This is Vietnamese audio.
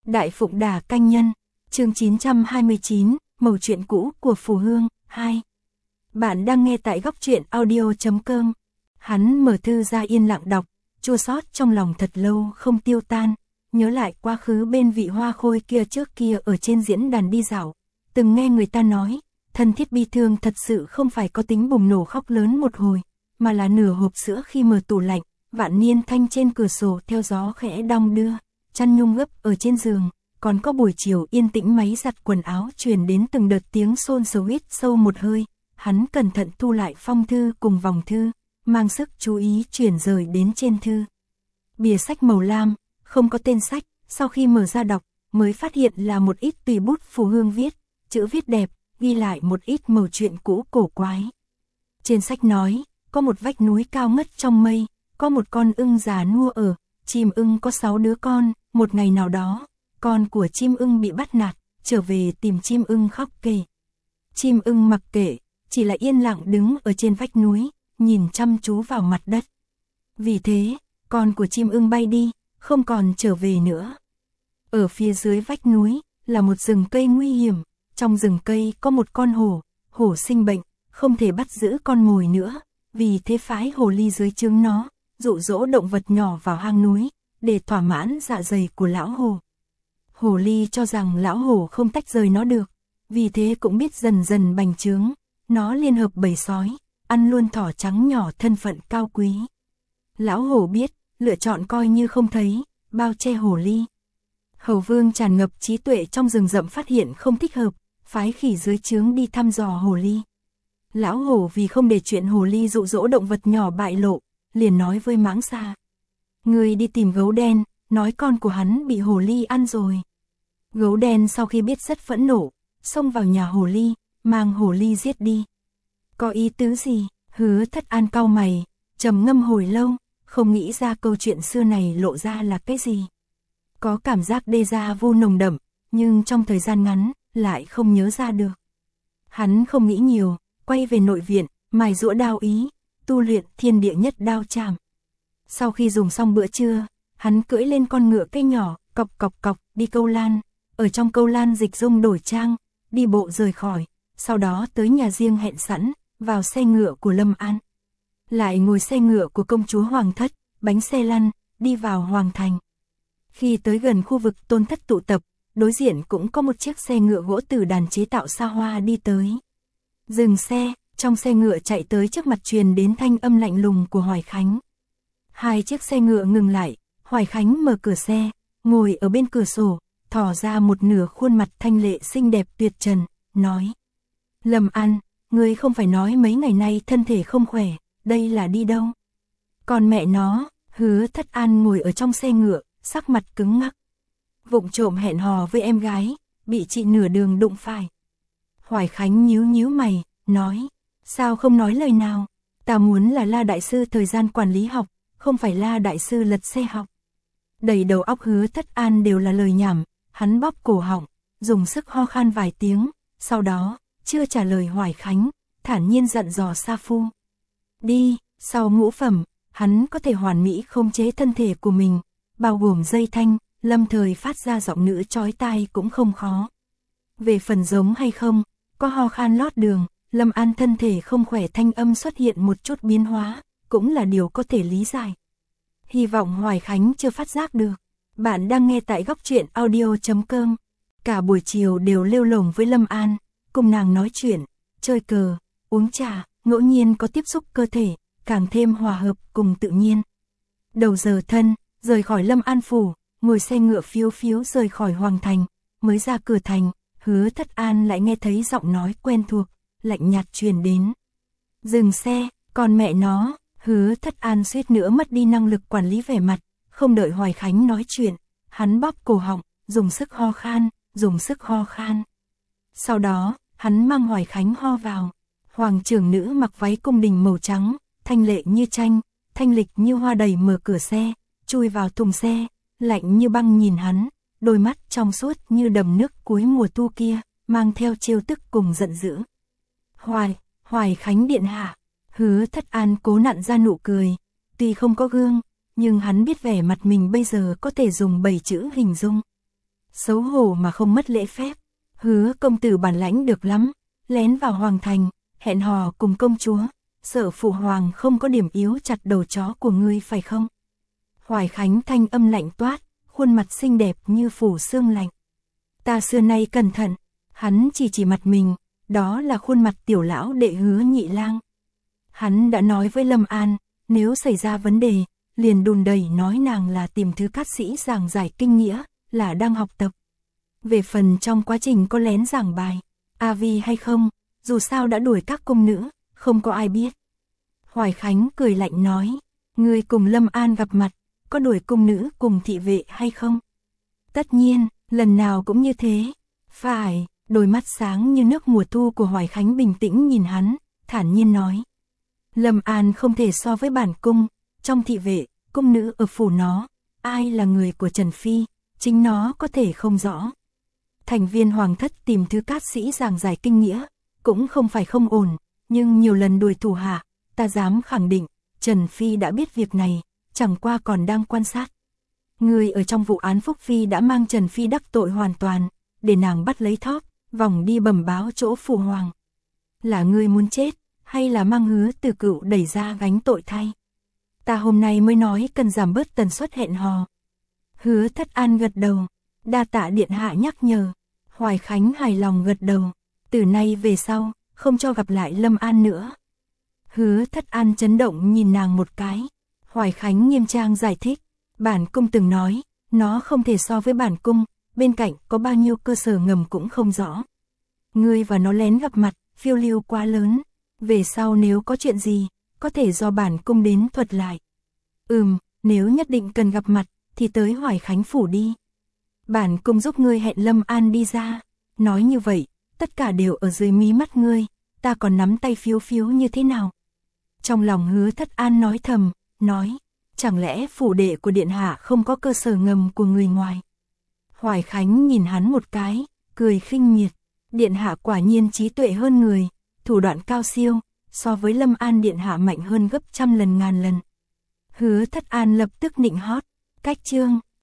Đại Phụng Đà Canh Nhân, chương 929, mẩu chuyện cũ của Phù Hương, 2. Bạn đang nghe tại góc truyện audio.com. Hắn mở thư ra yên lặng đọc, chua xót trong lòng thật lâu không tiêu tan, nhớ lại quá khứ bên vị hoa khôi kia trước kia ở trên diễn đàn đi dạo, từng nghe người ta nói, thân thiết bi thương thật sự không phải có tính bùng nổ khóc lớn một hồi, mà là nửa hộp sữa khi mở tủ lạnh, vạn niên thanh trên cửa sổ theo gió khẽ đong đưa, chăn nhung gấp ở trên giường, còn có buổi chiều yên tĩnh máy giặt quần áo truyền đến từng đợt tiếng xôn xao hít sâu một hơi, hắn cẩn thận thu lại phong thư cùng vòng thư, mang sức chú ý chuyển rời đến trên thư. Bìa sách màu lam, không có tên sách, sau khi mở ra đọc, mới phát hiện là một ít tùy bút Phù Hương viết, chữ viết đẹp, ghi lại một ít mẩu chuyện cũ cổ quái. Trên sách nói, có một vách núi cao ngất trong mây, có một con ưng già nua ở, chim ưng có 6 đứa con, một ngày nào đó, con của chim ưng bị bắt nạt, trở về tìm chim ưng khóc kể. Chim ưng mặc kệ, chỉ là yên lặng đứng ở trên vách núi, nhìn chăm chú vào mặt đất. Vì thế, con của chim ưng bay đi, không còn trở về nữa. Ở phía dưới vách núi, là một rừng cây nguy hiểm, trong rừng cây có một con hổ, hổ sinh bệnh, không thể bắt giữ con mồi nữa, vì thế phái hồ ly dưới trướng nó, dụ dỗ động vật nhỏ vào hang núi, để thỏa mãn dạ dày của lão hổ. Hồ ly cho rằng lão hổ không tách rời nó được, vì thế cũng biết dần dần bành trướng, nó liên hợp bầy sói, ăn luôn thỏ trắng nhỏ thân phận cao quý. Lão hổ biết, lựa chọn coi như không thấy, bao che hồ ly. Hầu vương tràn ngập trí tuệ trong rừng rậm phát hiện không thích hợp, phái khỉ dưới trướng đi thăm dò hồ ly. Lão hổ vì không để chuyện hồ ly dụ dỗ động vật nhỏ bại lộ, liền nói với mãng xa. Người đi tìm gấu đen, nói con của hắn bị hồ ly ăn rồi. Gấu đen sau khi biết rất phẫn nộ, xông vào nhà hồ ly, mang hồ ly giết đi. Có ý tứ gì? Hứa Thất An cau mày, trầm ngâm hồi lâu, không nghĩ ra câu chuyện xưa này lộ ra là cái gì. Có cảm giác déjà vu nồng đậm, nhưng trong thời gian ngắn, lại không nhớ ra được. Hắn không nghĩ nhiều, quay về nội viện, mài giũa đao ý, tu luyện thiên địa nhất đao chạm. Sau khi dùng xong bữa trưa, hắn cưỡi lên con ngựa cây nhỏ, cọc cọc cọc, đi câu lan. Ở trong câu lan dịch dung đổi trang, đi bộ rời khỏi, sau đó tới nhà riêng hẹn sẵn, vào xe ngựa của Lâm An. Lại ngồi xe ngựa của công chúa Hoàng Thất, bánh xe lăn, đi vào Hoàng Thành. Khi tới gần khu vực Tôn Thất tụ tập, đối diện cũng có một chiếc xe ngựa gỗ từ đàn chế tạo xa hoa đi tới. Dừng xe, trong xe ngựa chạy tới trước mặt truyền đến thanh âm lạnh lùng của Hoài Khánh. Hai chiếc xe ngựa ngừng lại, Hoài Khánh mở cửa xe, ngồi ở bên cửa sổ, thò ra một nửa khuôn mặt thanh lệ xinh đẹp tuyệt trần, nói. Lâm An, ngươi không phải nói mấy ngày nay thân thể không khỏe, đây là đi đâu? Còn mẹ nó, Hứa Thất An ngồi ở trong xe ngựa, sắc mặt cứng ngắc. Vụng trộm hẹn hò với em gái, bị chị nửa đường đụng phải. Hoài Khánh nhíu nhíu mày, nói. Sao không nói lời nào? Ta muốn là La Đại Sư thời gian quản lý học, không phải La Đại Sư lật xe học. Đầy đầu óc Hứa Thất An đều là lời nhảm, hắn bóp cổ họng, dùng sức ho khan vài tiếng, sau đó, chưa trả lời Hoài Khánh, thản nhiên dặn dò Sa Phu. Đi, sau ngũ phẩm, hắn có thể hoàn mỹ khống chế thân thể của mình, bao gồm dây thanh, lâm thời phát ra giọng nữ chói tai cũng không khó. Về phần giống hay không, có ho khan lót đường, Lâm An thân thể không khỏe thanh âm xuất hiện một chút biến hóa, cũng là điều có thể lý giải. Hy vọng Hoài Khánh chưa phát giác được. Bạn đang nghe tại góc truyện audio.com. Cả buổi chiều đều lêu lổng với Lâm An, cùng nàng nói chuyện, chơi cờ, uống trà, ngẫu nhiên có tiếp xúc cơ thể, càng thêm hòa hợp cùng tự nhiên. Đầu giờ thân, rời khỏi Lâm An phủ, ngồi xe ngựa phiếu phiếu rời khỏi Hoàng Thành, mới ra cửa thành, Hứa Thất An lại nghe thấy giọng nói quen thuộc, lạnh nhạt truyền đến. Dừng xe, còn mẹ nó, Hứa Thất An suýt nữa mất đi năng lực quản lý vẻ mặt, không đợi Hoài Khánh nói chuyện, hắn bóp cổ họng, dùng sức ho khan. Sau đó, hắn mang Hoài Khánh ho vào. Hoàng trưởng nữ mặc váy cung đình màu trắng, thanh lệ như tranh, thanh lịch như hoa đầy mở cửa xe, chui vào thùng xe, lạnh như băng nhìn hắn, đôi mắt trong suốt như đầm nước cuối mùa thu kia, mang theo trêu tức cùng giận dữ. Hoài Khánh điện hạ. Hứa Thất An cố nặn ra nụ cười, tuy không có gương, nhưng hắn biết vẻ mặt mình bây giờ có thể dùng 7 chữ hình dung. xấu hổ mà không mất lễ phép. Hứa công tử bản lãnh được lắm, lén vào hoàng thành, hẹn hò cùng công chúa, sợ phụ hoàng không có điểm yếu chặt đầu chó của ngươi phải không? Hoài Khánh thanh âm lạnh toát, khuôn mặt xinh đẹp như phủ sương lạnh. Ta xưa nay cẩn thận, hắn chỉ mặt mình, đó là khuôn mặt tiểu lão đệ Hứa Nhị Lang. Hắn đã nói với Lâm An, nếu xảy ra vấn đề, liền đùn đẩy nói nàng là tìm Thư Cát Sĩ giảng giải kinh nghĩa, là đang học tập. Về phần trong quá trình có lén giảng bài, vi hay không, dù sao đã đuổi các cung nữ, không có ai biết. Hoài Khánh cười lạnh nói, ngươi cùng Lâm An gặp mặt, có đuổi cung nữ cùng thị vệ hay không? Tất nhiên, lần nào cũng như thế. Phải, đôi mắt sáng như nước mùa thu của Hoài Khánh bình tĩnh nhìn hắn, thản nhiên nói. Lâm An không thể so với bản cung, trong thị vệ, cung nữ ở phủ nó, ai là người của Trần Phi, chính nó có thể không rõ. Thành viên hoàng thất tìm Thư Cát Sĩ giảng giải kinh nghĩa, cũng không phải không ổn, nhưng nhiều lần đuổi thủ hạ, ta dám khẳng định, Trần Phi đã biết việc này, chẳng qua còn đang quan sát. Người ở trong vụ án Phúc Phi đã mang Trần Phi đắc tội hoàn toàn, để nàng bắt lấy thóp, vòng đi bẩm báo chỗ phụ hoàng. Là ngươi muốn chết, hay là mang Hứa Từ Cựu đẩy ra gánh tội thay? Ta hôm nay mới nói cần giảm bớt tần suất hẹn hò. Hứa Thất An gật đầu, đa tạ điện hạ nhắc nhở. Hoài Khánh hài lòng gật đầu, từ nay về sau, không cho gặp lại Lâm An nữa. Hứa Thất An chấn động nhìn nàng một cái. Hoài Khánh nghiêm trang giải thích, bản cung từng nói, nó không thể so với bản cung, bên cạnh có bao nhiêu cơ sở ngầm cũng không rõ. Ngươi và nó lén gặp mặt, phiêu lưu quá lớn, về sau nếu có chuyện gì, có thể do bản cung đến thuật lại. Nếu nhất định cần gặp mặt, thì tới Hoài Khánh phủ đi. Bản cung giúp ngươi hẹn Lâm An đi ra. Nói như vậy, tất cả đều ở dưới mí mắt ngươi, ta còn nắm tay phiếu phiếu như thế nào? Trong lòng Hứa Thất An nói thầm, nói, chẳng lẽ phủ đệ của điện hạ không có cơ sở ngầm của người ngoài? Hoài Khánh nhìn hắn một cái, cười khinh miệt, điện hạ quả nhiên trí tuệ hơn người, thủ đoạn cao siêu, so với Lâm An điện hạ mạnh hơn gấp trăm lần ngàn lần. Hứa Thất An lập tức nịnh hót, cách chương